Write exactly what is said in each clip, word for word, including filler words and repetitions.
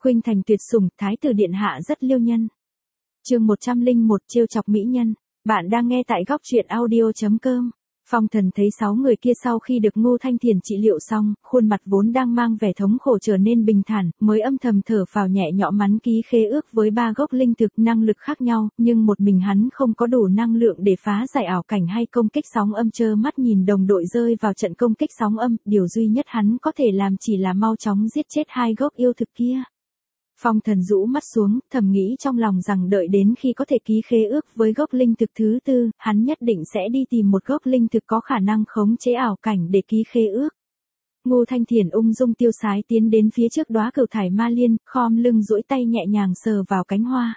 Khuynh thành tuyệt sủng, thái tử điện hạ rất liêu nhân. Chương một trăm lẻ một trêu chọc mỹ nhân. Bạn đang nghe tại góc truyện audio chấm com. Phong Thần thấy sáu người kia sau khi được Ngô Thanh Thiền trị liệu xong, khuôn mặt vốn đang mang vẻ thống khổ trở nên bình thản, mới âm thầm thở phào nhẹ nhõm mắn ký khế ước với ba gốc linh thực năng lực khác nhau, nhưng một mình hắn không có đủ năng lượng để phá giải ảo cảnh hay công kích sóng âm, trơ mắt nhìn đồng đội rơi vào trận công kích sóng âm, điều duy nhất hắn có thể làm chỉ là mau chóng giết chết hai gốc yêu thực kia. Phong Thần rũ mắt xuống, thầm nghĩ trong lòng rằng đợi đến khi có thể ký khế ước với gốc linh thực thứ tư, hắn nhất định sẽ đi tìm một gốc linh thực có khả năng khống chế ảo cảnh để ký khế ước. Ngô Thanh Thiền ung dung tiêu sái tiến đến phía trước đóa cửu thải ma liên, khom lưng duỗi tay nhẹ nhàng sờ vào cánh hoa.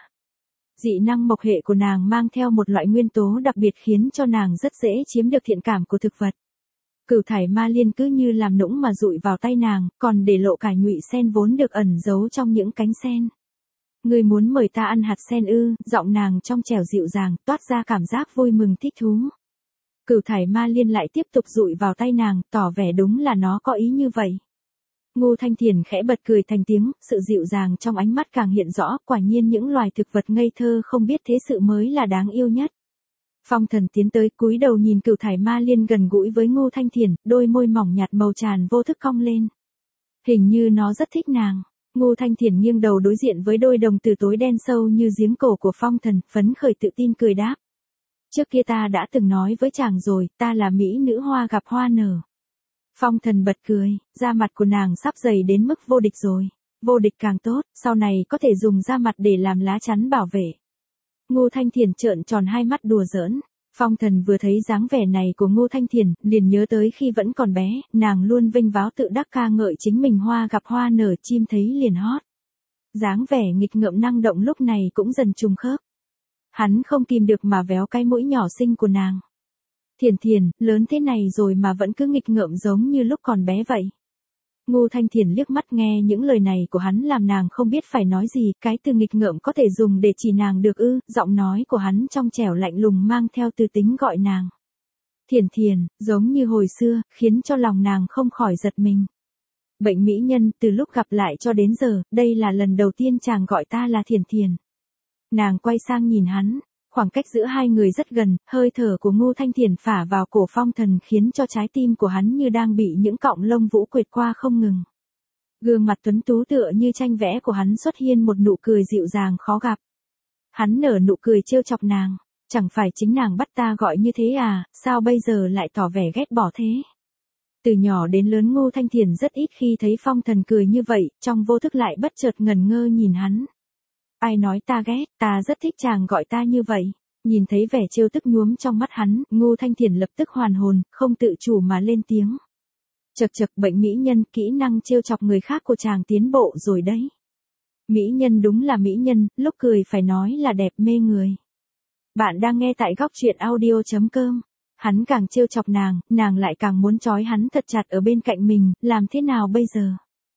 Dị năng mộc hệ của nàng mang theo một loại nguyên tố đặc biệt khiến cho nàng rất dễ chiếm được thiện cảm của thực vật. Cửu thải ma liên cứ như làm nũng mà dụi vào tay nàng, còn để lộ cả nhụy sen vốn được ẩn giấu trong những cánh sen. Ngươi muốn mời ta ăn hạt sen ư? Giọng nàng trong trẻo dịu dàng, toát ra cảm giác vui mừng thích thú. Cửu thải ma liên lại tiếp tục dụi vào tay nàng, tỏ vẻ đúng là nó có ý như vậy. Ngô Thanh Thiền khẽ bật cười thành tiếng, sự dịu dàng trong ánh mắt càng hiện rõ, quả nhiên những loài thực vật ngây thơ không biết thế sự mới là đáng yêu nhất. Phong Thần tiến tới cúi đầu nhìn cửu thải ma liên gần gũi với Ngô Thanh Thiền, đôi môi mỏng nhạt màu tràn vô thức cong lên. Hình như nó rất thích nàng. Ngô Thanh Thiền nghiêng đầu đối diện với đôi đồng tử tối đen sâu như giếng cổ của Phong Thần, phấn khởi tự tin cười đáp. Trước kia ta đã từng nói với chàng rồi, ta là mỹ nữ hoa gặp hoa nở. Phong Thần bật cười, da mặt của nàng sắp dày đến mức vô địch rồi. Vô địch càng tốt, sau này có thể dùng da mặt để làm lá chắn bảo vệ. Ngô Thanh Thiền trợn tròn hai mắt đùa giỡn. Phong Thần vừa thấy dáng vẻ này của Ngô Thanh Thiền, liền nhớ tới khi vẫn còn bé, nàng luôn vênh váo tự đắc ca ngợi chính mình hoa gặp hoa nở, chim thấy liền hót. Dáng vẻ nghịch ngợm năng động lúc này cũng dần trùng khớp. Hắn không kìm được mà véo cái mũi nhỏ xinh của nàng. Thiền Thiền, lớn thế này rồi mà vẫn cứ nghịch ngợm giống như lúc còn bé vậy. Ngô Thanh Thiền liếc mắt nghe những lời này của hắn làm nàng không biết phải nói gì, cái từ nghịch ngợm có thể dùng để chỉ nàng được ư? Giọng nói của hắn trong trẻo lạnh lùng mang theo tư tính gọi nàng. Thiền Thiền, giống như hồi xưa, khiến cho lòng nàng không khỏi giật mình. Bệnh mỹ nhân, từ lúc gặp lại cho đến giờ, đây là lần đầu tiên chàng gọi ta là Thiền Thiền. Nàng quay sang nhìn hắn. Khoảng cách giữa hai người rất gần, hơi thở của Ngô Thanh Thiền phả vào cổ Phong Thần khiến cho trái tim của hắn như đang bị những cọng lông vũ quệt qua không ngừng. Gương mặt tuấn tú tựa như tranh vẽ của hắn xuất hiện một nụ cười dịu dàng khó gặp. Hắn nở nụ cười trêu chọc nàng, chẳng phải chính nàng bắt ta gọi như thế à, sao bây giờ lại tỏ vẻ ghét bỏ thế? Từ nhỏ đến lớn Ngô Thanh Thiền rất ít khi thấy Phong Thần cười như vậy, trong vô thức lại bất chợt ngẩn ngơ nhìn hắn. Ai nói ta ghét, ta rất thích chàng gọi ta như vậy. Nhìn thấy vẻ trêu tức nhuốm trong mắt hắn, Ngô Thanh Thiền lập tức hoàn hồn, không tự chủ mà lên tiếng. Chậc chậc, bệnh mỹ nhân, kỹ năng trêu chọc người khác của chàng tiến bộ rồi đấy. Mỹ nhân đúng là mỹ nhân, lúc cười phải nói là đẹp mê người. Bạn đang nghe tại góc truyện audio chấm com. Hắn càng trêu chọc nàng, nàng lại càng muốn trói hắn thật chặt ở bên cạnh mình, làm thế nào bây giờ?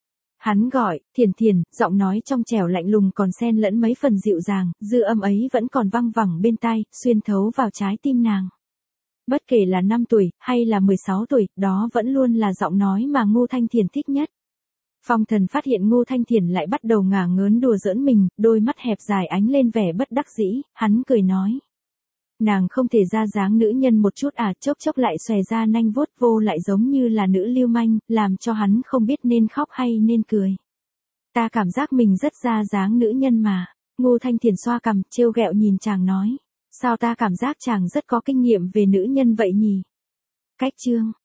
Hắn gọi, Thiền Thiền, giọng nói trong trẻo lạnh lùng còn xen lẫn mấy phần dịu dàng, dư âm ấy vẫn còn văng vẳng bên tai, xuyên thấu vào trái tim nàng. Bất kể là năm tuổi, hay là mười sáu tuổi, đó vẫn luôn là giọng nói mà Ngô Thanh Thiền thích nhất. Phong Thần phát hiện Ngô Thanh Thiền lại bắt đầu ngả ngớn đùa giỡn mình, đôi mắt hẹp dài ánh lên vẻ bất đắc dĩ, hắn cười nói. Nàng không thể ra dáng nữ nhân một chút à, chốc chốc lại xòe ra nanh vuốt vô lại giống như là nữ lưu manh, làm cho hắn không biết nên khóc hay nên cười. Ta cảm giác mình rất ra dáng nữ nhân mà. Ngô Thanh Thiền xoa cằm, trêu ghẹo nhìn chàng nói. Sao ta cảm giác chàng rất có kinh nghiệm về nữ nhân vậy nhỉ? Cách chương.